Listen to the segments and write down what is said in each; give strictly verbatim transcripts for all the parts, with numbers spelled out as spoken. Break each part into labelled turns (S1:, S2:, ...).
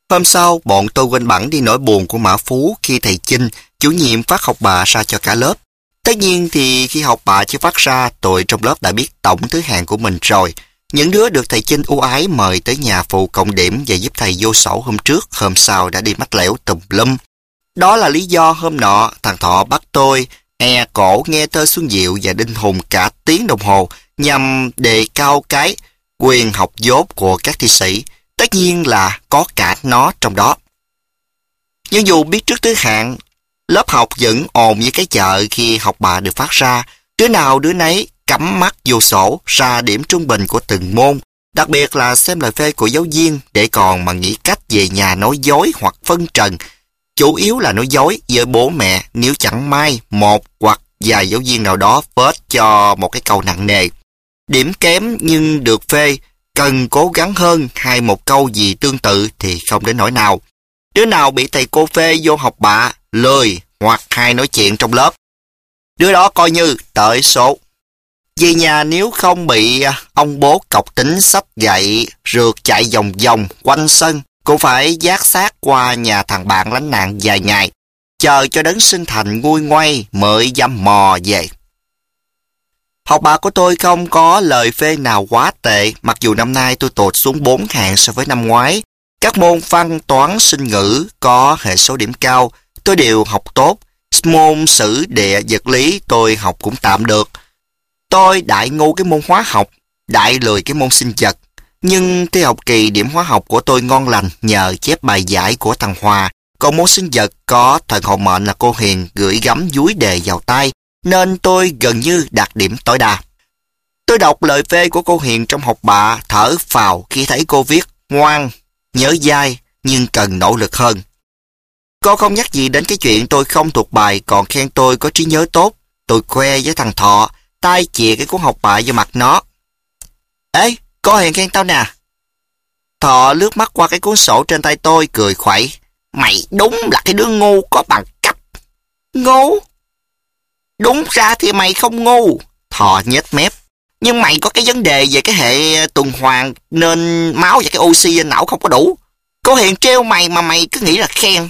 S1: Hôm sau, bọn tôi quên bẵng đi nỗi buồn của Mã Phú khi thầy Chinh, chủ nhiệm phát học bạ ra cho cả lớp. Tất nhiên thì khi học bạ chưa phát ra, tụi trong lớp đã biết tổng thứ hạng của mình rồi. Những đứa được thầy Chinh ưu ái mời tới nhà phụ cộng điểm và giúp thầy vô sổ hôm trước, hôm sau đã đi mách lẻo tùm lum. Đó là lý do hôm nọ thằng Thọ bắt tôi e cổ nghe thơ Xuân Diệu và Đinh Hùng cả tiếng đồng hồ nhằm đề cao cái quyền học dốt của các thi sĩ. Tất nhiên là có cả nó trong đó. Nhưng dù biết trước thứ hạng, lớp học vẫn ồn như cái chợ khi học bạ được phát ra. Đứa nào đứa nấy cắm mắt vô sổ ra điểm trung bình của từng môn, đặc biệt là xem lời phê của giáo viên để còn mà nghĩ cách về nhà nói dối hoặc phân trần. Chủ yếu là nói dối với bố mẹ nếu chẳng may một hoặc vài giáo viên nào đó phết cho một cái câu nặng nề. Điểm kém nhưng được phê, cần cố gắng hơn hay một câu gì tương tự thì không đến nỗi nào. Đứa nào bị thầy cô phê vô học bạ, lười hoặc hay nói chuyện trong lớp, đứa đó coi như tợi số. Về nhà nếu không bị ông bố cọc tính sách dạy, rượt chạy vòng vòng quanh sân, cũng phải vác xác qua nhà thằng bạn lánh nạn vài ngày, chờ cho đấng sinh thành nguôi ngoay mới dám mò về. Học bạ của tôi không có lời phê nào quá tệ, mặc dù năm nay tôi tụt xuống bốn hạng so với năm ngoái. Các môn văn, toán, sinh ngữ có hệ số điểm cao, tôi đều học tốt. Môn sử, địa, vật lý tôi học cũng tạm được. Tôi đại ngu cái môn hóa học, đại lười cái môn sinh vật. Nhưng thi học kỳ điểm hóa học của tôi ngon lành nhờ chép bài giải của thằng Hòa. Còn môn sinh vật có thần hộ mệnh là cô Hiền gửi gắm dúi đề vào tay, nên tôi gần như đạt điểm tối đa. Tôi đọc lời phê của cô Hiền trong học bạ, thở phào khi thấy cô viết ngoan, nhớ dai, nhưng cần nỗ lực hơn. Cô không nhắc gì đến cái chuyện tôi không thuộc bài, còn khen tôi có trí nhớ tốt. Tôi khoe với thằng Thọ, tay chìa cái cuốn học bạ vô mặt nó. Ê, cô Hiền khen tao nè. Thọ lướt mắt qua cái cuốn sổ trên tay tôi, cười khuẩy. Mày đúng là cái đứa ngu có bằng cấp. Ngu? Đúng ra thì mày không ngu. Thọ nhếch mép. Nhưng mày có cái vấn đề về cái hệ tuần hoàn nên máu và cái oxy trên não không có đủ. Cô Hiền trêu mày mà mày cứ nghĩ là khen.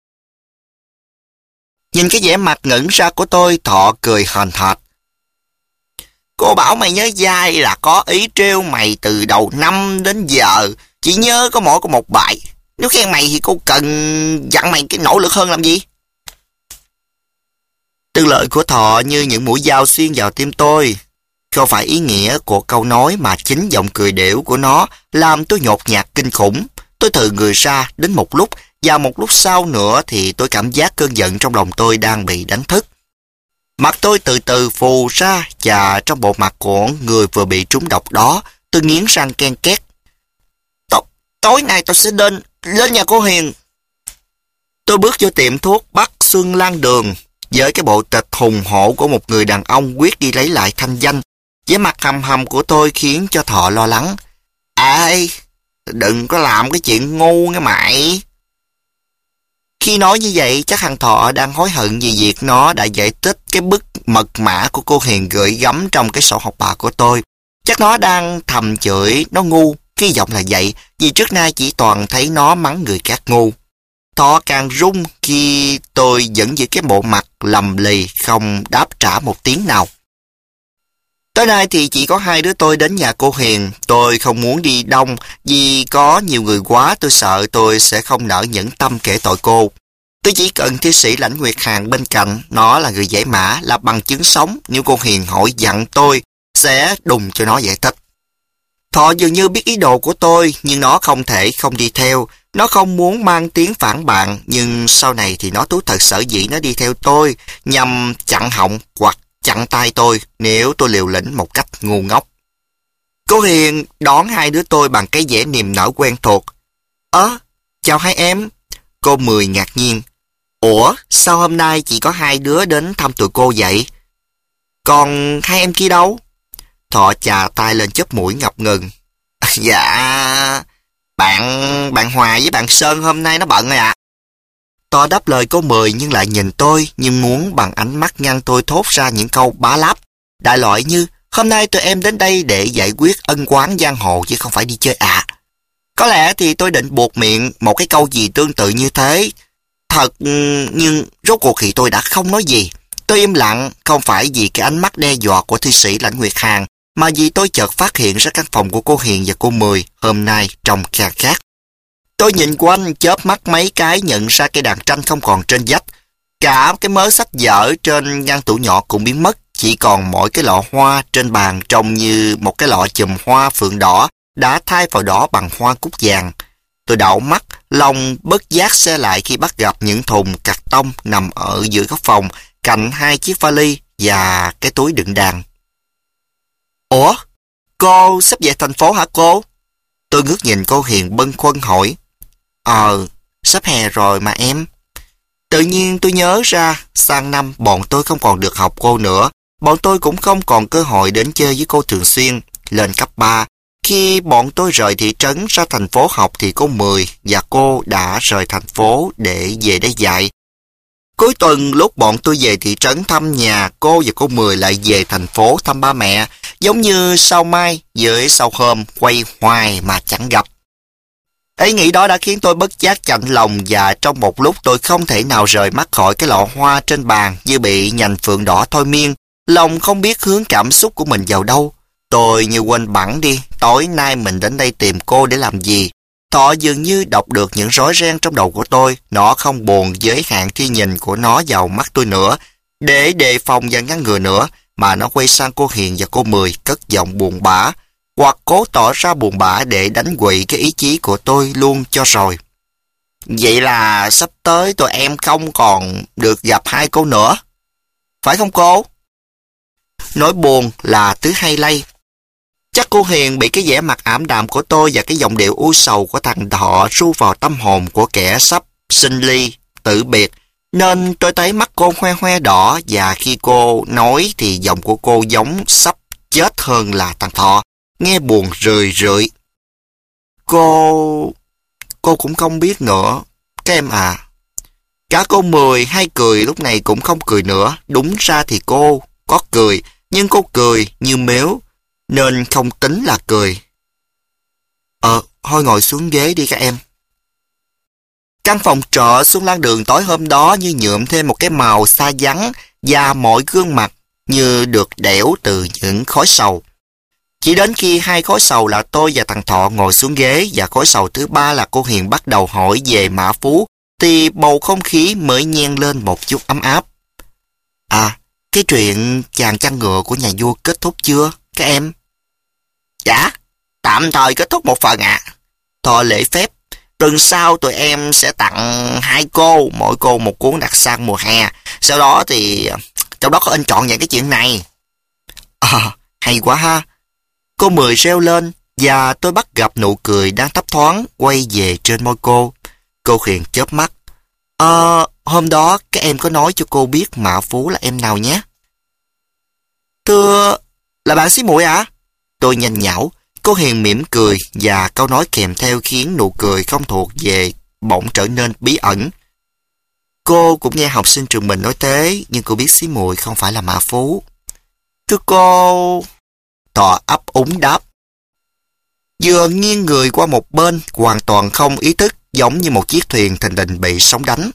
S1: Nhìn cái vẻ mặt ngẩn ra của tôi, Thọ cười hờn hệt. Cô bảo mày nhớ dai là có ý trêu mày từ đầu năm đến giờ. Chỉ nhớ có mỗi có một bài. Nếu khen mày thì cô cần dặn mày cái nỗ lực hơn làm gì? Từng lời của Thọ như những mũi dao xuyên vào tim tôi. Không phải ý nghĩa của câu nói mà chính giọng cười đểu của nó làm tôi nhột nhạt kinh khủng. Tôi thừ người ra đến một lúc, và một lúc sau nữa thì tôi cảm giác cơn giận trong lòng tôi đang bị đánh thức. Mặt tôi từ từ phù ra, và trong bộ mặt của người vừa bị trúng độc đó, tôi nghiến răng ken két. Tối nay tôi sẽ lên, lên nhà cô Hiền. Tôi bước vô tiệm thuốc Bắc Xuân Lan Đường, với cái bộ tịch hùng hổ của một người đàn ông quyết đi lấy lại thanh danh. Với mặt hầm hầm của tôi khiến cho Thọ lo lắng. Ê, đừng có làm cái chuyện ngu nghe mày. Khi nói như vậy, chắc thằng Thọ đang hối hận vì việc nó đã giải thích cái bức mật mã của cô Hiền gửi gắm trong cái sổ học bạ của tôi. Chắc nó đang thầm chửi nó ngu, hy vọng là vậy, vì trước nay chỉ toàn thấy nó mắng người khác ngu. Thọ càng run khi tôi vẫn giữ cái bộ mặt lầm lì không đáp trả một tiếng nào. Tới nay thì chỉ có hai đứa tôi đến nhà cô Hiền. Tôi không muốn đi đông vì có nhiều người quá, tôi sợ tôi sẽ không nỡ nhẫn tâm kể tội cô. Tôi chỉ cần thi sĩ Lãnh Nguyệt Hàn bên cạnh, nó là người giải mã, là bằng chứng sống. Nếu cô Hiền hỏi dặn tôi, sẽ đùng cho nó giải thích. Thọ dường như biết ý đồ của tôi, nhưng nó không thể không đi theo. Nó không muốn mang tiếng phản bạn, nhưng sau này thì nó thú thật sở dĩ nó đi theo tôi, nhằm chặn họng hoặc chặn tay tôi nếu tôi liều lĩnh một cách ngu ngốc. Cô Hiền đón hai đứa tôi bằng cái vẻ niềm nở quen thuộc. Ơ, chào hai em. Cô Mười ngạc nhiên. Ủa, sao hôm nay chỉ có hai đứa đến thăm tụi cô vậy? Còn hai em kia đâu? Thọ chà tay lên chớp mũi ngập ngừng. Dạ, bạn bạn Hòa với bạn Sơn hôm nay nó bận rồi ạ. Thọ đáp lời cô Mười nhưng lại nhìn tôi, nhưng muốn bằng ánh mắt ngăn tôi thốt ra những câu bá láp. Đại loại như, hôm nay tụi em đến đây để giải quyết ân oán giang hồ chứ không phải đi chơi ạ. À. Có lẽ thì tôi định buộc miệng một cái câu gì tương tự như thế. Thật, nhưng rốt cuộc thì tôi đã không nói gì. Tôi im lặng, không phải vì cái ánh mắt đe dọa của thi sĩ Lãnh Nguyệt Hàn, mà vì tôi chợt phát hiện ra căn phòng của cô Hiền và cô Mười hôm nay trông khá khác. Tôi nhìn quanh, chớp mắt mấy cái nhận ra cây đàn tranh không còn trên vách. Cả cái mớ sách vở trên ngăn tủ nhỏ cũng biến mất, chỉ còn mỗi cái lọ hoa trên bàn trông như một cái lọ chùm hoa phượng đỏ đã thay vào đó bằng hoa cúc vàng. Tôi đảo mắt, lòng bất giác xe lại khi bắt gặp những thùng cạc tông nằm ở giữa góc phòng, cạnh hai chiếc vali và cái túi đựng đàn. Ủa? Cô sắp về thành phố hả cô? Tôi ngước nhìn cô Hiền bâng khuâng hỏi. Ờ, sắp hè rồi mà em. Tự nhiên tôi nhớ ra, sang năm bọn tôi không còn được học cô nữa. Bọn tôi cũng không còn cơ hội đến chơi với cô thường xuyên. Lên cấp ba, khi bọn tôi rời thị trấn ra thành phố học thì cô Mười và cô đã rời thành phố để về đây dạy. Cuối tuần lúc bọn tôi về thị trấn thăm nhà, cô và cô Mười lại về thành phố thăm ba mẹ, giống như sao mai với sao hôm quay hoài mà chẳng gặp. Ý nghĩ đó đã khiến tôi bất giác chạnh lòng, và trong một lúc tôi không thể nào rời mắt khỏi cái lọ hoa trên bàn như bị nhành phượng đỏ thôi miên. Lòng không biết hướng cảm xúc của mình vào đâu. Tôi như quên bẵng đi, tối nay mình đến đây tìm cô để làm gì. Thọ dường như đọc được những rối ren trong đầu của tôi. Nó không buồn giới hạn khi nhìn của nó vào mắt tôi nữa, để đề phòng và ngăn ngừa nữa, mà nó quay sang cô Hiền và cô Mười cất giọng buồn bã, hoặc cố tỏ ra buồn bã để đánh quỵ cái ý chí của tôi luôn cho rồi. Vậy là sắp tới tụi em không còn được gặp hai cô nữa, phải không cô? Nỗi buồn là thứ hay lây. Chắc cô Hiền bị cái vẻ mặt ảm đạm của tôi và cái giọng điệu u sầu của thằng Thọ ru vào tâm hồn của kẻ sắp sinh ly, tử biệt, nên tôi thấy mắt cô hoe hoe đỏ, và khi cô nói thì giọng của cô giống sắp chết hơn là thằng Thọ, nghe buồn rười rượi. Cô... cô cũng không biết nữa, các em à. Cả cô Mười hay cười lúc này cũng không cười nữa. Đúng ra thì cô có cười, nhưng cô cười như mếu, nên không tính là cười. Ờ, thôi ngồi xuống ghế đi các em. Căn phòng trọ Xuân Lan Đường tối hôm đó như nhuộm thêm một cái màu xa vắng, và mọi gương mặt như được đẽo từ những khói sầu. Chỉ đến khi hai khói sầu là tôi và thằng Thọ ngồi xuống ghế, và khói sầu thứ ba là cô Hiền bắt đầu hỏi về Mã Phú, thì bầu không khí mới nhen lên một chút ấm áp. À, cái chuyện chàng chăn ngựa của nhà vua kết thúc chưa, các em? Dạ, tạm thời kết thúc một phần ạ. À. Thọ lễ phép, tuần sau tụi em sẽ tặng hai cô, mỗi cô một cuốn đặc sản mùa hè. Sau đó thì trong đó có in trọn vẹn cái chuyện này. À, hay quá ha. Cô Mười reo lên, và tôi bắt gặp nụ cười đang thấp thoáng quay về trên môi cô. Cô Hiền chớp mắt. Ờ, hôm đó các em có nói cho cô biết Mã Phú là em nào nhé? Thưa, là bạn xí muội à? Tôi nhanh nhảu. Cô Hiền mỉm cười, và câu nói kèm theo khiến nụ cười không thuộc về bỗng trở nên bí ẩn. Cô cũng nghe học sinh trường mình nói thế, nhưng cô biết xí muội không phải là Mã Phú. Thưa cô... Thọ ấp úng đáp. Vừa nghiêng người qua một bên, hoàn toàn không ý thức, giống như một chiếc thuyền thình lình bị sóng đánh.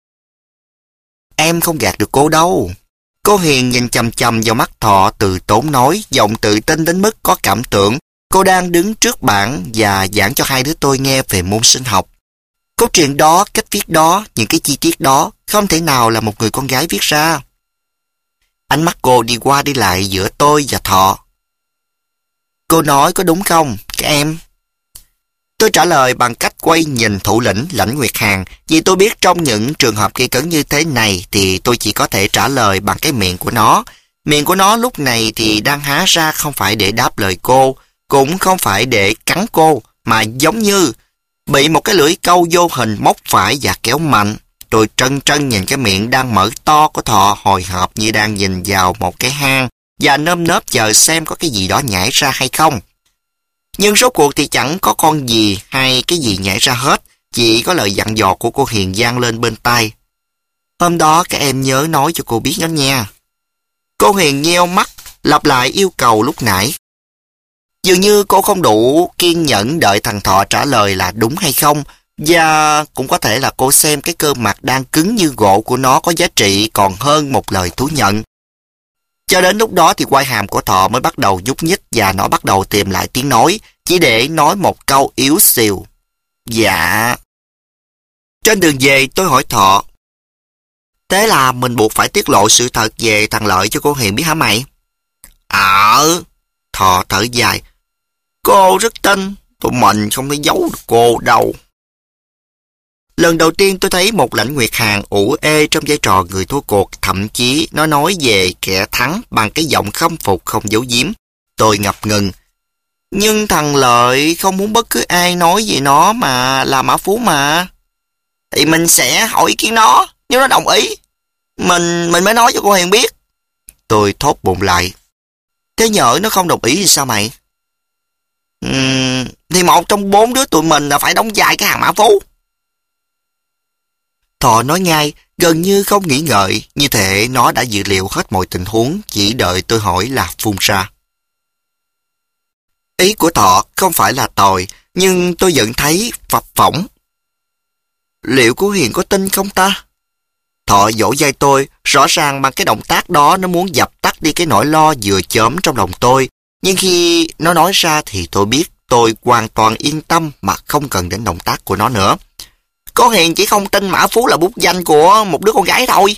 S1: Em không gạt được cô đâu. Cô Hiền nhìn chằm chằm vào mắt Thọ, từ tốn nói, giọng tự tin đến mức có cảm tưởng. Cô đang đứng trước bảng và giảng cho hai đứa tôi nghe về môn sinh học. Câu chuyện đó, cách viết đó, những cái chi tiết đó, không thể nào là một người con gái viết ra. Ánh mắt cô đi qua đi lại giữa tôi và Thọ. Cô nói có đúng không, các em? Tôi trả lời bằng cách quay nhìn thủ lĩnh Lãnh Nguyệt Hàn, vì tôi biết trong những trường hợp gây cấn như thế này thì tôi chỉ có thể trả lời bằng cái miệng của nó. Miệng của nó lúc này thì đang há ra, không phải để đáp lời cô, cũng không phải để cắn cô, mà giống như bị một cái lưỡi câu vô hình móc phải và kéo mạnh. Tôi trân trân nhìn cái miệng đang mở to của Thọ, hồi hộp như đang nhìn vào một cái hang, và nơm nớp chờ xem có cái gì đó nhảy ra hay không. Nhưng rốt cuộc thì chẳng có con gì hay cái gì nhảy ra hết, chỉ có lời dặn dò của cô Hiền vang lên bên tai. Hôm đó các em nhớ nói cho cô biết đó nha. Cô Hiền nheo mắt, lặp lại yêu cầu lúc nãy. Dường như cô không đủ kiên nhẫn đợi thằng Thọ trả lời là đúng hay không, và cũng có thể là cô xem cái cơ mặt đang cứng như gỗ của nó có giá trị còn hơn một lời thú nhận. Cho đến lúc đó thì quai hàm của Thọ mới bắt đầu nhúc nhích và nó bắt đầu tìm lại tiếng nói, chỉ để nói một câu yếu xìu. Dạ. Trên đường về tôi hỏi Thọ, thế là mình buộc phải tiết lộ sự thật về thằng Lợi cho cô Hiền biết hả mày? Ờ. Thọ thở dài. Cô rất tin, tụi mình không thể giấu được cô đâu. Lần đầu tiên tôi thấy một Lãnh Nguyệt Hàn ủ ê trong vai trò người thua cuộc, thậm chí nó nói về kẻ thắng bằng cái giọng khâm phục không giấu giếm. Tôi ngập ngừng. Nhưng thằng Lợi không muốn bất cứ ai nói về nó mà là Mã Phú mà. Thì mình sẽ hỏi ý kiến nó, nếu nó đồng ý, mình mình mới nói cho cô Hiền biết. Tôi thốt bụng lại. Thế nhỡ nó không đồng ý thì sao mày? Uhm, thì một trong bốn đứa tụi mình là phải đóng vai cái hàng Mã Phú. Thọ nói ngay, gần như không nghĩ ngợi, như thể nó đã dự liệu hết mọi tình huống, chỉ đợi tôi hỏi là phun ra. Ý của Thọ không phải là tồi, nhưng tôi vẫn thấy phập phỏng. Liệu cô Hiền có tin không ta? Thọ vỗ vai tôi, rõ ràng bằng cái động tác đó nó muốn dập tắt đi cái nỗi lo vừa chớm trong lòng tôi. Nhưng khi nó nói ra thì tôi biết tôi hoàn toàn yên tâm mà không cần đến động tác của nó nữa. Cô Hiền chỉ không tin Mã Phú là bút danh của một đứa con gái thôi.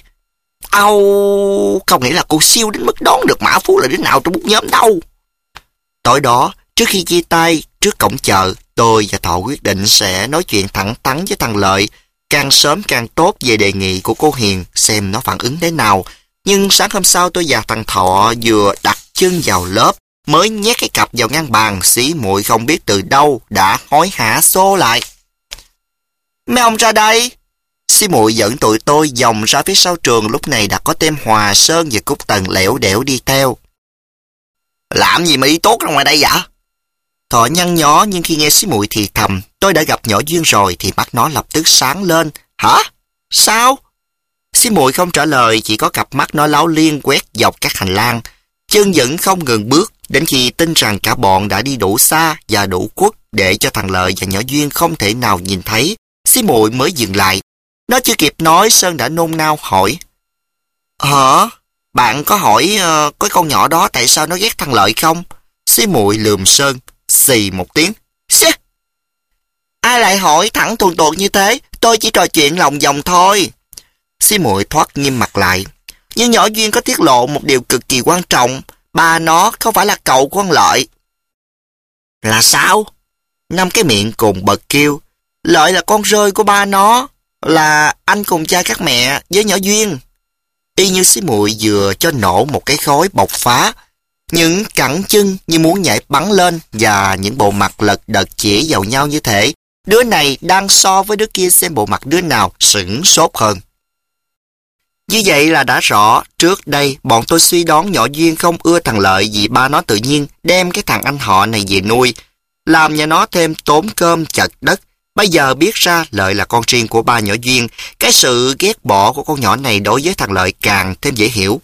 S1: Âu, không nghĩ là cô siêu đến mức đoán được Mã Phú là đứa nào trong bút nhóm đâu. Tối đó, trước khi chia tay, trước cổng chợ, tôi và Thọ quyết định sẽ nói chuyện thẳng thắn với thằng Lợi, càng sớm càng tốt về đề nghị của cô Hiền, xem nó phản ứng thế nào. Nhưng sáng hôm sau tôi và thằng Thọ vừa đặt chân vào lớp, mới nhét cái cặp vào ngăn bàn, xí muội không biết từ đâu đã hối hả xô lại. Mấy ông ra đây. Xí muội dẫn tụi tôi vòng ra phía sau trường, lúc này đã có thêm Hòa Sơn và Cúc Tần lẻo đẻo đi theo. Làm gì mà đi tốt ra ngoài đây vậy? Thọ nhăn nhó, nhưng khi nghe xí muội thì thầm tôi đã gặp nhỏ Duyên rồi thì mắt nó lập tức sáng lên. Hả? Sao? Xí muội không trả lời, chỉ có cặp mắt nó láo liên quét dọc các hành lang. Chân vẫn không ngừng bước, đến khi tin rằng cả bọn đã đi đủ xa và đủ khuất để cho thằng Lợi và nhỏ Duyên không thể nào nhìn thấy, xí muội mới dừng lại. Nó chưa kịp nói, Sơn đã nôn nao hỏi. Hả? Bạn có hỏi uh, cái con nhỏ đó tại sao nó ghét thằng Lợi không? Xí muội lườm Sơn, xì một tiếng. Xí! Ai lại hỏi thẳng tuồn tuột như thế? Tôi chỉ trò chuyện lòng vòng thôi. Xí muội thoát nghiêm mặt lại. Nhưng nhỏ Duyên có tiết lộ một điều cực kỳ quan trọng. Ba nó không phải là cậu của con Lợi. Là sao? Năm cái miệng cùng bật kêu. Lợi là con rơi của ba nó, là anh cùng cha các mẹ với nhỏ Duyên. Y như xí muội vừa cho nổ một cái khói bộc phá. Những cẳng chân như muốn nhảy bắn lên và những bộ mặt lật đật chỉ vào nhau như thể đứa này đang so với đứa kia xem bộ mặt đứa nào sửng sốt hơn. Như vậy là đã rõ, trước đây bọn tôi suy đoán nhỏ Duyên không ưa thằng Lợi vì ba nó tự nhiên đem cái thằng anh họ này về nuôi, làm nhà nó thêm tốn cơm chật đất. Bây giờ biết ra Lợi là con riêng của ba nhỏ Duyên, cái sự ghét bỏ của con nhỏ này đối với thằng Lợi càng thêm dễ hiểu.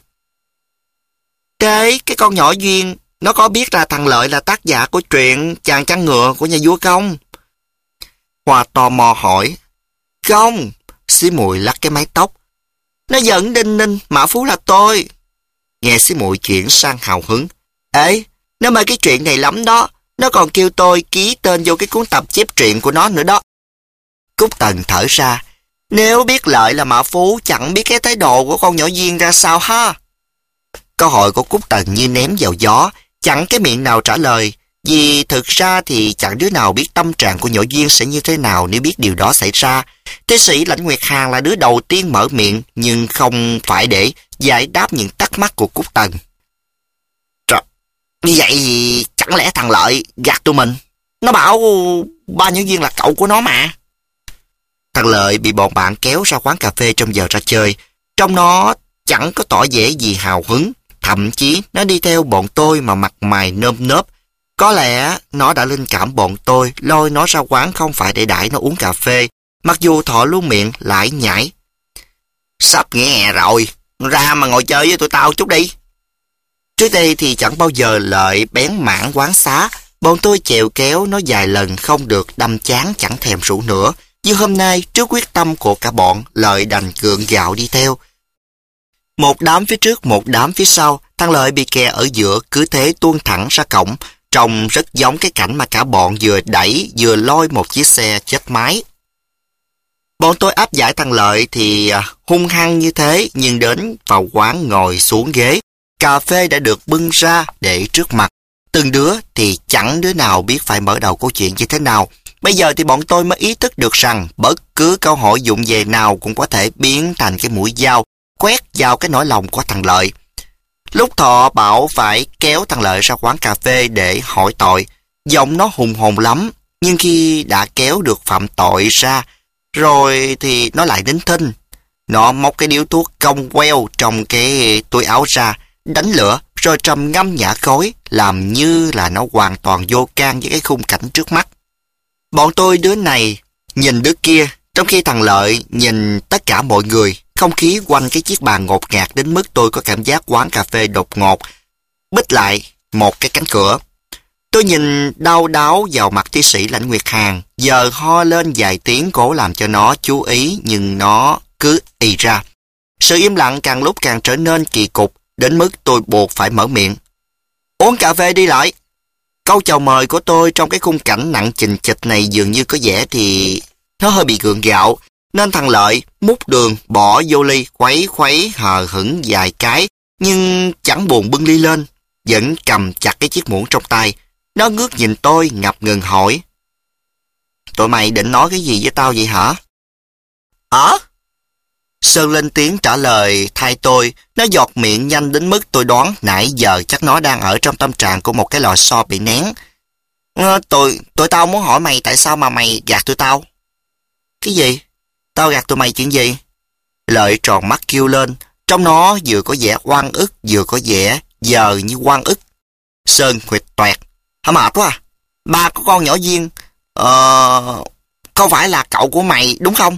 S1: Thế cái con nhỏ Duyên, nó có biết là thằng Lợi là tác giả của truyện Chàng Chăn Ngựa của nhà vua không? Hòa tò mò hỏi. Không. Xí muội lắc cái mái tóc. Nó giận đinh ninh, Mã Phú là tôi. Nghe xí muội chuyển sang hào hứng. Ê, nó mê cái chuyện này lắm đó. Nó còn kêu tôi ký tên vô cái cuốn tập chép truyện của nó nữa đó. Cúc Tần thở ra. Nếu biết Lợi là Mã Phú, chẳng biết cái thái độ của con nhỏ Duyên ra sao ha. Câu hỏi của Cúc Tần như ném vào gió, chẳng cái miệng nào trả lời. Vì thực ra thì chẳng đứa nào biết tâm trạng của nhỏ Duyên sẽ như thế nào nếu biết điều đó xảy ra. Tiến sĩ Lãnh Nguyệt Hàn là đứa đầu tiên mở miệng, nhưng không phải để giải đáp những thắc mắc của Cúc Tần. Trời, như vậy thì chẳng lẽ thằng Lợi gạt tụi mình? Nó bảo ba nhỏ Duyên là cậu của nó mà. Thằng Lợi bị bọn bạn kéo ra quán cà phê trong giờ ra chơi. Trong nó chẳng có tỏ vẻ gì hào hứng. Thậm chí nó đi theo bọn tôi mà mặt mày nơm nớp. Có lẽ nó đã linh cảm bọn tôi lôi nó ra quán không phải để đãi nó uống cà phê, mặc dù Thọ luôn miệng lải nhải. Sắp nghỉ hè rồi, ra mà ngồi chơi với tụi tao chút đi. Trước đây thì chẳng bao giờ Lợi bén mảng quán xá, Bọn tôi chèo kéo nó vài lần không được, đâm chán chẳng thèm rủ nữa. Nhưng hôm nay, trước quyết tâm của cả bọn, Lợi đành gượng gạo đi theo. Một đám phía trước, một đám phía sau, thằng Lợi bị kè ở giữa, cứ thế tuôn thẳng ra cổng, trông rất giống cái cảnh mà cả bọn vừa đẩy vừa lôi một chiếc xe chết máy. Bọn tôi áp giải thằng Lợi thì hung hăng như thế, nhưng đến vào quán ngồi xuống ghế, cà phê đã được bưng ra để trước mặt. Từng đứa thì chẳng đứa nào biết phải mở đầu câu chuyện như thế nào. Bây giờ thì bọn tôi mới ý thức được rằng bất cứ câu hỏi dụng về nào cũng có thể biến thành cái mũi dao quét vào cái nỗi lòng của thằng Lợi. Lúc Thọ bảo phải kéo thằng Lợi ra quán cà phê để hỏi tội, giọng nó hùng hồn lắm, nhưng khi đã kéo được phạm tội ra rồi thì nó lại nín thinh. Nó móc cái điếu thuốc cong queo trong cái túi áo ra, đánh lửa rồi trầm ngâm nhả khói, làm như là nó hoàn toàn vô can với cái khung cảnh trước mắt. Bọn tôi đứa này nhìn đứa kia, trong khi thằng Lợi nhìn tất cả mọi người. Không khí quanh cái chiếc bàn ngột ngạt đến mức tôi có cảm giác quán cà phê đột ngột bít lại một cái cánh cửa. Tôi nhìn đau đáu vào mặt tiến sĩ Lãnh Nguyệt Hàn, giờ ho lên vài tiếng cố làm cho nó chú ý, nhưng nó cứ ì ra. Sự im lặng càng lúc càng trở nên kỳ cục, đến mức tôi buộc phải mở miệng. Uống cà phê đi Lợi. Câu chào mời của tôi trong cái khung cảnh nặng chình chịch này dường như có vẻ thì nó hơi bị gượng gạo, nên thằng Lợi múc đường bỏ vô ly, khuấy khuấy hờ hững vài cái, nhưng chẳng buồn bưng ly lên, vẫn cầm chặt cái chiếc muỗng trong tay. Nó ngước nhìn tôi ngập ngừng hỏi: Tụi mày định nói cái gì với tao vậy hả? Hả? Sơn lên tiếng trả lời thay tôi. Nó giọt miệng nhanh đến mức tôi đoán nãy giờ chắc nó đang ở trong tâm trạng của một cái lò xo bị nén. Ờ, tụi, tụi tao muốn hỏi mày tại sao mà mày gạt tụi tao. Cái gì? Tao gạt tụi mày chuyện gì? Lợi tròn mắt kêu lên, trong nó vừa có vẻ oan ức vừa có vẻ giờ như oan ức. Sơn huyệt toẹt: Hả, mệt quá à? Ba có con nhỏ Duyên, Ờ... không phải là cậu của mày đúng không?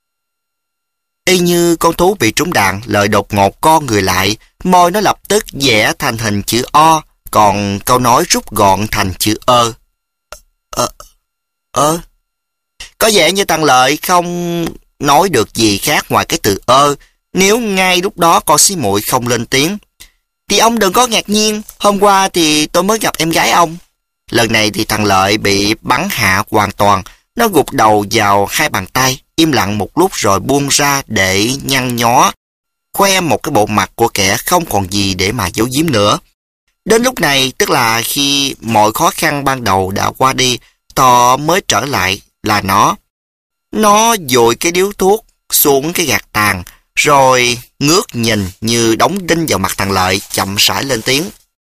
S1: Y như con thú bị trúng đạn, Lợi đột ngột co người lại, môi nó lập tức vẽ thành hình chữ O, còn câu nói rút gọn thành chữ ơ. Ơ... ơ... Có vẻ như thằng Lợi không nói được gì khác ngoài cái từ ơ. Nếu ngay lúc đó con xí muội không lên tiếng: Thì ông đừng có ngạc nhiên, hôm qua thì tôi mới gặp em gái ông. Lần này thì thằng Lợi bị bắn hạ hoàn toàn. Nó gục đầu vào hai bàn tay, im lặng một lúc rồi buông ra để nhăn nhó, khoe một cái bộ mặt của kẻ không còn gì để mà giấu giếm nữa. Đến lúc này, tức là khi mọi khó khăn ban đầu đã qua đi, Thọ mới trở lại là nó. Nó dội cái điếu thuốc xuống cái gạt tàn, rồi ngước nhìn như đóng đinh vào mặt thằng Lợi, chậm rãi lên tiếng: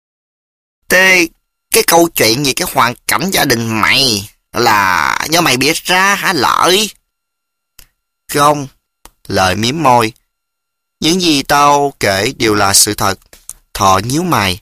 S1: Thế cái câu chuyện gì cái hoàn cảnh gia đình mày là do mày biết ra hả Lợi? Không. Lợi mím môi: Những gì tao kể đều là sự thật. Thọ nhíu mày: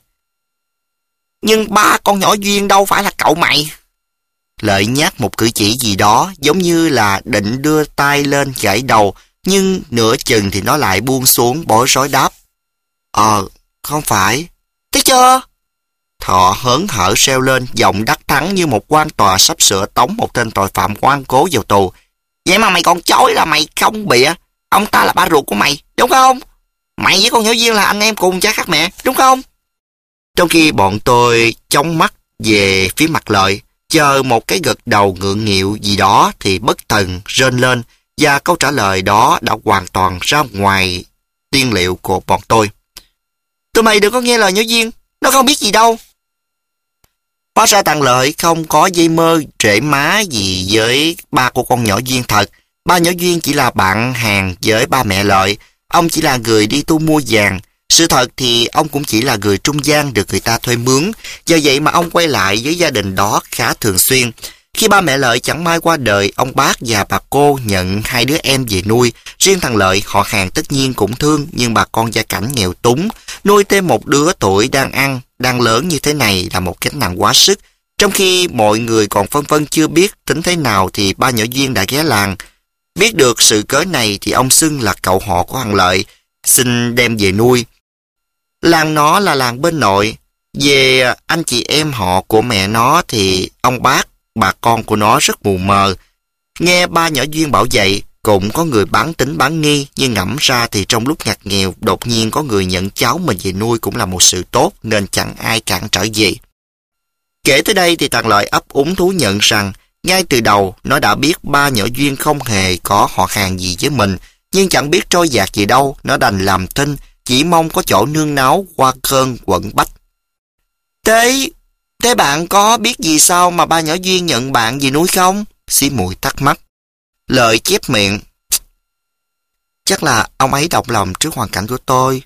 S1: Nhưng ba con nhỏ Duyên đâu phải là cậu mày. Lợi nhát một cử chỉ gì đó, giống như là định đưa tay lên gãi đầu, nhưng nửa chừng thì nó lại buông xuống bối rối đáp: Ờ, không phải. Thấy chưa? Thọ hớn hở reo lên, giọng đắc thắng như một quan tòa sắp sửa tống một tên tội phạm ngoan cố vào tù. Vậy mà mày còn chối là mày không bịa, ông ta là ba ruột của mày, đúng không? Mày với con nhỏ Duyên là anh em cùng cha khác mẹ, đúng không? Trong khi bọn tôi chóng mắt về phía mặt Lợi, chờ một cái gật đầu ngượng nghịu gì đó, thì bất thần rên lên, và câu trả lời đó đã hoàn toàn ra ngoài tiên liệu của bọn tôi. Tụi mày đừng có nghe lời nhỏ Duyên, nó không biết gì đâu. Hóa ra thằng Lợi không có dây mơ trễ má gì với ba của con nhỏ Duyên thật. Ba nhỏ Duyên chỉ là bạn hàng với ba mẹ Lợi. Ông chỉ là người đi thu mua vàng. Sự thật thì ông cũng chỉ là người trung gian được người ta thuê mướn. Do vậy mà ông quay lại với gia đình đó khá thường xuyên. Khi ba mẹ Lợi chẳng may qua đời, ông bác và bà cô nhận hai đứa em về nuôi. Riêng thằng Lợi, họ hàng tất nhiên cũng thương, nhưng bà con gia cảnh nghèo túng. Nuôi thêm một đứa tuổi đang ăn, đang lớn như thế này là một gánh nặng quá sức. Trong khi mọi người còn phân vân chưa biết tính thế nào thì ba nhỏ Duyên đã ghé làng. Biết được sự cớ này thì ông xưng là cậu họ của thằng Lợi, xin đem về nuôi. Làng nó là làng bên nội. Về anh chị em họ của mẹ nó thì ông bác, bà con của nó rất mù mờ. Nghe ba nhỏ Duyên bảo vậy, cũng có người bán tính bán nghi, nhưng ngẫm ra thì trong lúc ngặt nghèo, đột nhiên có người nhận cháu mình về nuôi cũng là một sự tốt, nên chẳng ai cản trở gì. Kể tới đây thì thằng Lợi ấp úng thú nhận rằng, ngay từ đầu nó đã biết ba nhỏ Duyên không hề có họ hàng gì với mình, nhưng chẳng biết trôi dạt gì đâu, nó đành làm thinh, chỉ mong có chỗ nương náu qua cơn quẫn bách. Thế, thế bạn có biết gì sao mà ba nhỏ Duyên nhận bạn về nuôi không? Xí Muội thắc mắc. Lợi chép miệng. Chắc là ông ấy động lòng trước hoàn cảnh của tôi.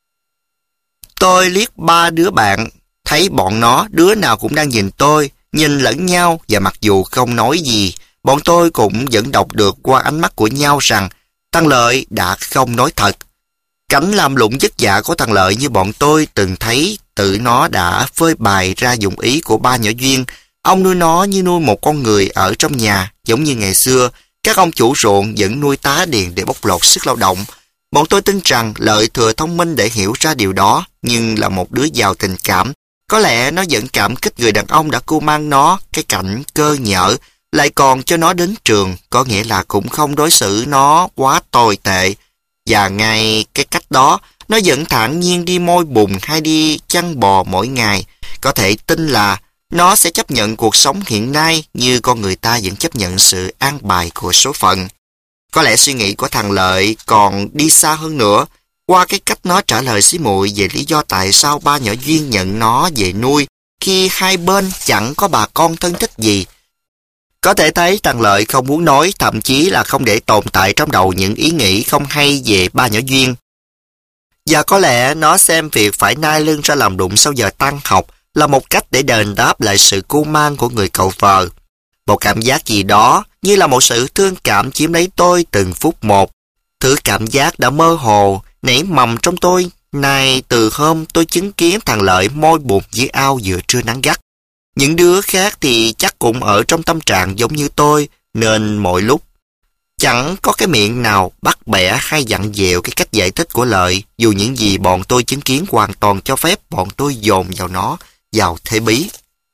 S1: Tôi liếc ba đứa bạn, thấy bọn nó đứa nào cũng đang nhìn tôi, nhìn lẫn nhau, và mặc dù không nói gì, bọn tôi cũng vẫn đọc được qua ánh mắt của nhau rằng thằng Lợi đã không nói thật. Cảnh làm lụng vất vả của thằng Lợi như bọn tôi từng thấy, tự nó đã phơi bày ra dụng ý của ba nhỏ Duyên. Ông nuôi nó như nuôi một con người ở trong nhà, giống như ngày xưa các ông chủ ruộng vẫn nuôi tá điền để bóc lột sức lao động. Bọn tôi tin rằng Lợi thừa thông minh để hiểu ra điều đó, nhưng là một đứa giàu tình cảm. Có lẽ nó vẫn cảm kích người đàn ông đã cưu mang nó cái cảnh cơ nhở, lại còn cho nó đến trường, có nghĩa là cũng không đối xử nó quá tồi tệ. Và ngay cái cách đó, nó vẫn thản nhiên đi môi bùn hay đi chăn bò mỗi ngày. Có thể tin là nó sẽ chấp nhận cuộc sống hiện nay như con người ta vẫn chấp nhận sự an bài của số phận. Có lẽ suy nghĩ của thằng Lợi còn đi xa hơn nữa, qua cái cách nó trả lời Xí Muội về lý do tại sao ba nhỏ Duyên nhận nó về nuôi khi hai bên chẳng có bà con thân thích gì. Có thể thấy thằng Lợi không muốn nói, thậm chí là không để tồn tại trong đầu những ý nghĩ không hay về ba nhỏ Duyên. Và có lẽ nó xem việc phải nai lưng ra làm đụng sau giờ tan học là một cách để đền đáp lại sự cưu mang của người cậu vợ. Một cảm giác gì đó như là một sự thương cảm chiếm lấy tôi từng phút một. Thứ cảm giác đã mơ hồ nảy mầm trong tôi này từ hôm tôi chứng kiến thằng Lợi môi bùn dưới ao giữa trưa nắng gắt. Những đứa khác thì chắc cũng ở trong tâm trạng giống như tôi, nên mọi lúc chẳng có cái miệng nào bắt bẻ hay dặn dẹo cái cách giải thích của Lợi, dù những gì bọn tôi chứng kiến hoàn toàn cho phép bọn tôi dồn vào nó, vào thế bí.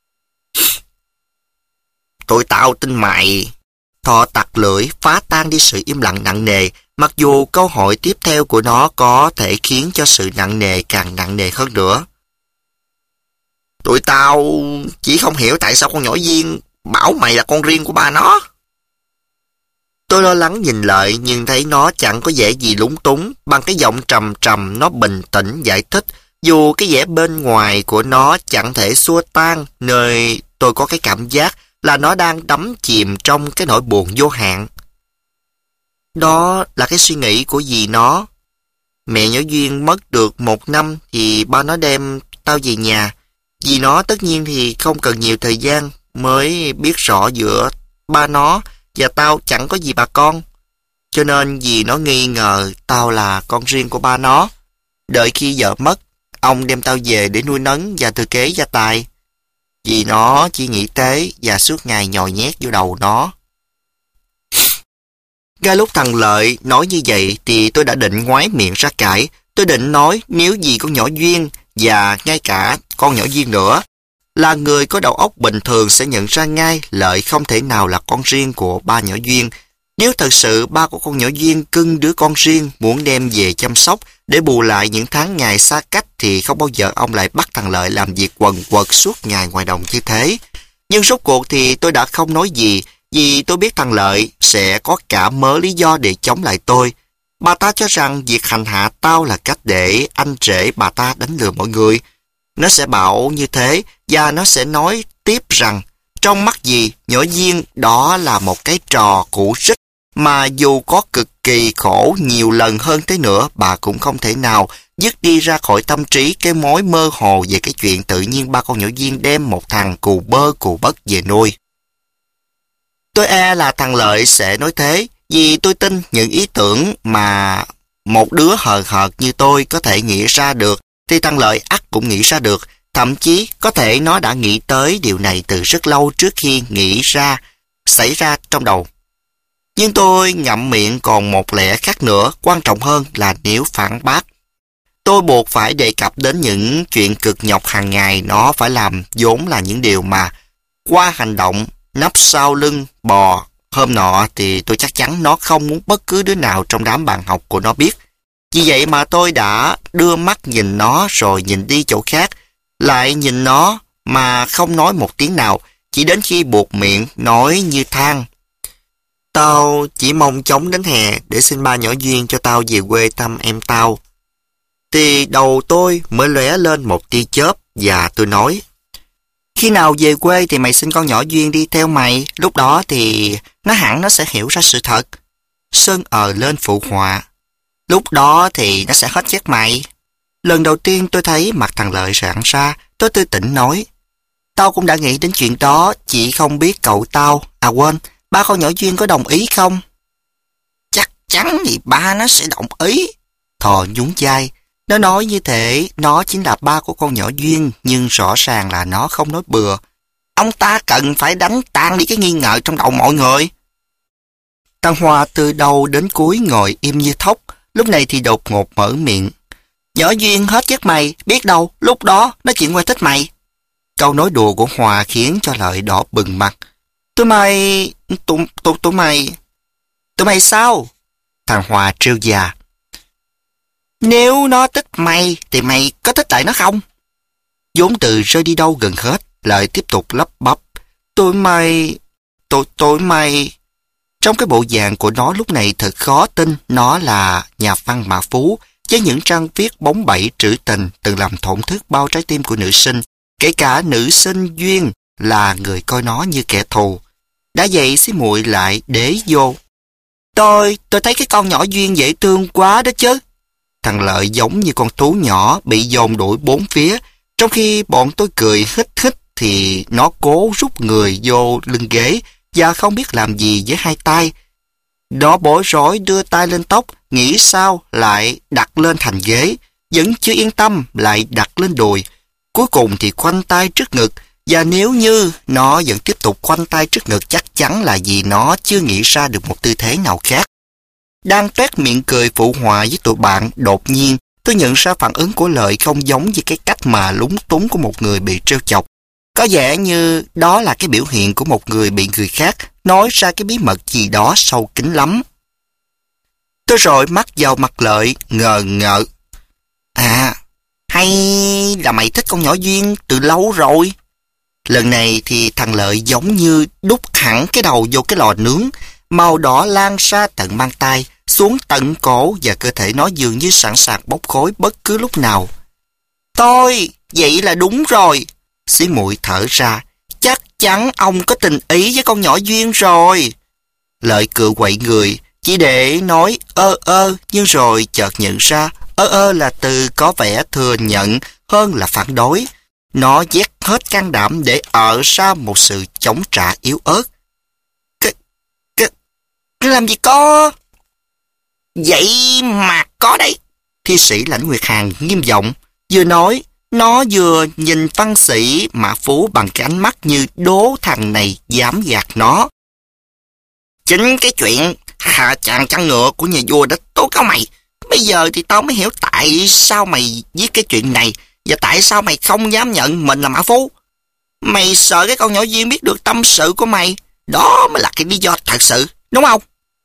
S1: Tụi tao tin mày. Thọ tặc lưỡi phá tan đi sự im lặng nặng nề, mặc dù câu hỏi tiếp theo của nó có thể khiến cho sự nặng nề càng nặng nề hơn nữa. Tụi tao chỉ không hiểu tại sao con nhỏ Duyên bảo mày là con riêng của ba nó. Tôi lo lắng nhìn Lợi nhưng thấy nó chẳng có vẻ gì lúng túng. Bằng cái giọng trầm trầm nó bình tĩnh giải thích, dù cái vẻ bên ngoài của nó chẳng thể xua tan, nơi tôi có cái cảm giác là nó đang đắm chìm trong cái nỗi buồn vô hạn. Đó là cái suy nghĩ của dì nó. Mẹ nhỏ Duyên mất được một năm thì ba nó đem tao về nhà. Dì nó tất nhiên thì không cần nhiều thời gian mới biết rõ giữa ba nó và tao chẳng có gì bà con. Cho nên dì nó nghi ngờ tao là con riêng của ba nó. Đợi khi vợ mất, ông đem tao về để nuôi nấng và thừa kế gia tài. Dì nó chỉ nghĩ tế và suốt ngày nhồi nhét vô đầu nó. Ngay lúc thằng Lợi nói như vậy thì tôi đã định ngoái miệng ra cãi. Tôi định nói nếu gì con nhỏ Duyên và ngay cả con nhỏ Duyên nữa là người có đầu óc bình thường sẽ nhận ra ngay Lợi không thể nào là con riêng của ba nhỏ Duyên. Nếu thật sự ba của con nhỏ Duyên cưng đứa con riêng muốn đem về chăm sóc để bù lại những tháng ngày xa cách thì không bao giờ ông lại bắt thằng Lợi làm việc quần quật suốt ngày ngoài đồng như thế. Nhưng rốt cuộc thì tôi đã không nói gì, vì tôi biết thằng Lợi sẽ có cả mớ lý do để chống lại tôi. Bà ta cho rằng việc hành hạ tao là cách để anh rể bà ta đánh lừa mọi người. Nó sẽ bảo như thế và nó sẽ nói tiếp rằng trong mắt dì, nhỏ Duyên đó là một cái trò cũ rích mà dù có cực kỳ khổ nhiều lần hơn thế nữa, bà cũng không thể nào dứt đi ra khỏi tâm trí cái mối mơ hồ về cái chuyện tự nhiên ba con nhỏ Duyên đem một thằng cù bơ cù bất về nuôi. Tôi e là thằng Lợi sẽ nói thế, vì tôi tin những ý tưởng mà một đứa hời hợt như tôi có thể nghĩ ra được, thì thằng Lợi ắt cũng nghĩ ra được. Thậm chí có thể nó đã nghĩ tới điều này từ rất lâu trước khi nghĩ ra, xảy ra trong đầu. Nhưng tôi ngậm miệng còn một lẽ khác nữa, quan trọng hơn là nếu phản bác. Tôi buộc phải đề cập đến những chuyện cực nhọc hàng ngày nó phải làm, vốn là những điều mà qua hành động nấp sau lưng bò hôm nọ thì tôi chắc chắn nó không muốn bất cứ đứa nào trong đám bạn học của nó biết. Vì vậy mà tôi đã đưa mắt nhìn nó rồi nhìn đi chỗ khác, lại nhìn nó mà không nói một tiếng nào, chỉ đến khi buộc miệng nói như than: "Tao chỉ mong chóng đến hè để xin ba nhỏ duyên cho tao về quê thăm em tao." Thì đầu tôi mới lóe lên một tia chớp và tôi nói: "Khi nào về quê thì mày xin con nhỏ duyên đi theo mày, lúc đó thì nó hẳn nó sẽ hiểu ra sự thật." Sơn ờ lên phụ họa: "Lúc đó thì nó sẽ hết ghét mày." Lần đầu tiên tôi thấy mặt thằng Lợi rạng ra, tôi tươi tỉnh nói: "Tao cũng đã nghĩ đến chuyện đó, chỉ không biết cậu tao, à quên, ba con nhỏ duyên có đồng ý không?" "Chắc chắn thì ba nó sẽ đồng ý." Thò nhún vai. Nó nói như thế, nó chính là ba của con nhỏ duyên, nhưng rõ ràng là nó không nói bừa. Ông ta cần phải đánh tan đi cái nghi ngờ trong đầu mọi người. Thằng Hoa từ đầu đến cuối ngồi im như thóc, lúc này thì đột ngột mở miệng: "Nhỏ duyên hết ghét mày, biết đâu, lúc đó nó chuyện qua thích mày." Câu nói đùa của Hòa khiến cho Lợi đỏ bừng mặt. Tụi mày... Tụi, tụi, tụi mày... Tụi mày sao? Thằng Hòa trêu già. Nếu nó thích mày, thì mày có thích lại nó không? vốn từ rơi đi đâu gần hết, Lợi tiếp tục lắp bắp. Tụi mày... Tụi, tụi mày... Trong cái bộ dạng của nó lúc này thật khó tin nó là nhà văn Mã Phú, với những trang viết bóng bẩy trữ tình từng làm thổn thức bao trái tim của nữ sinh, kể cả nữ sinh Duyên là người coi nó như kẻ thù. Đã vậy xí muội lại đế vô. Tôi, tôi thấy cái con nhỏ Duyên dễ thương quá đó chứ. Thằng Lợi giống như con thú nhỏ bị dồn đuổi bốn phía, trong khi bọn tôi cười hít hít thì nó cố rút người vô lưng ghế và không biết làm gì với hai tay. Nó bối rối đưa tay lên tóc, nghĩ sao lại đặt lên thành ghế, vẫn chưa yên tâm lại đặt lên đùi. Cuối cùng thì khoanh tay trước ngực, và nếu như nó vẫn tiếp tục khoanh tay trước ngực chắc chắn là vì nó chưa nghĩ ra được một tư thế nào khác. Đang toét miệng cười phụ họa với tụi bạn, đột nhiên tôi nhận ra phản ứng của Lợi không giống với cái cách mà lúng túng của một người bị trêu chọc. Có vẻ như đó là cái biểu hiện của một người bị người khác nói ra cái bí mật gì đó sâu kín lắm. Tôi rồi mắt vào mặt Lợi, ngờ ngợ. À, hay là mày thích con nhỏ Duyên từ lâu rồi? Lần này thì thằng Lợi giống như đút hẳn cái đầu vô cái lò nướng, màu đỏ lan ra tận mang tay, xuống tận cổ và cơ thể nó dường như sẵn sàng bốc khói bất cứ lúc nào. Tôi, vậy là đúng rồi. Xí muội thở ra, chắc chắn ông có tình ý với con nhỏ Duyên rồi. Lợi cựa quậy người, chỉ để nói ơ ơ, nhưng rồi chợt nhận ra ơ ơ là từ có vẻ thừa nhận hơn là phản đối. Nó vét hết can đảm để ở ra một sự chống trả yếu ớt. Cái, cái, cái làm gì có? Vậy mà có đấy. Thi sĩ Lãnh Nguyệt Hàn nghiêm giọng, vừa nói, nó vừa nhìn văn sĩ Mã Phú bằng cái ánh mắt như đố thằng này dám gạt nó. Chính cái chuyện hạ chàng chăn ngựa của nhà vua đã tố cáo mày. Bây giờ thì tao mới hiểu tại sao mày viết cái chuyện này và tại sao mày không dám nhận mình là Mã Phú. Mày sợ cái con nhỏ Duyên biết được tâm sự của mày. Đó mới là cái lý do thật sự, đúng không?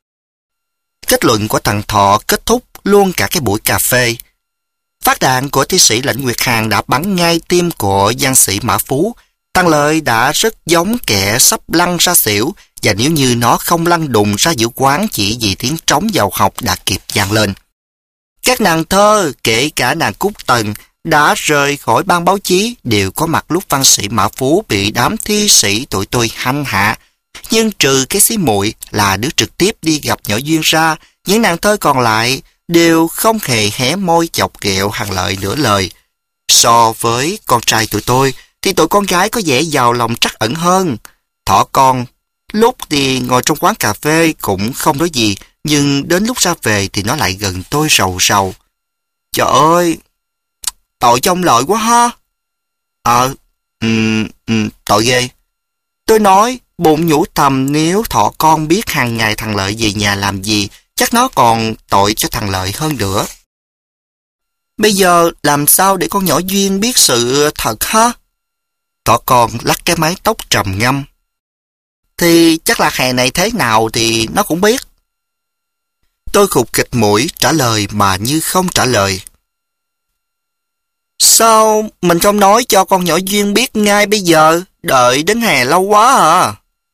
S1: Kết luận của thằng Thọ kết thúc luôn cả cái buổi cà phê. Phát đạn của thi sĩ Lãnh Nguyệt Hàn đã bắn ngay tim của văn sĩ Mã Phú. Thằng Lợi đã rất giống kẻ sắp lăn ra xỉu, và nếu như nó không lăn đùng ra giữa quán chỉ vì tiếng trống vào học đã kịp vang lên. Các nàng thơ, kể cả nàng Cúc Tần, đã rời khỏi ban báo chí đều có mặt lúc văn sĩ Mã Phú bị đám thi sĩ tụi tôi hành hạ. Nhưng trừ cái xí muội là đứa trực tiếp đi gặp nhỏ Duyên ra, những nàng thơ còn lại đều không hề hé môi chọc ghẹo hàng Lợi nửa lời. So với con trai tụi tôi, thì tụi con gái có vẻ giàu lòng trắc ẩn hơn. Thỏ con, lúc thì ngồi trong quán cà phê cũng không nói gì, nhưng đến lúc ra về thì nó lại gần tôi rầu rầu. Trời ơi, tội cho ông Lợi quá ha. Ờ, um, um, tội ghê. Tôi nói, bụng nhủ thầm nếu Thỏ con biết hàng ngày thằng Lợi về nhà làm gì, chắc nó còn tội cho thằng Lợi hơn nữa. Bây giờ làm sao để con nhỏ Duyên biết sự thật ha? Thỏ con lắc cái mái tóc trầm ngâm. Thì chắc là hè này thế nào thì nó cũng biết. Tôi khục khịch mũi trả lời mà như không trả lời. Sao mình không nói cho con nhỏ Duyên biết ngay bây giờ, đợi đến hè lâu quá à?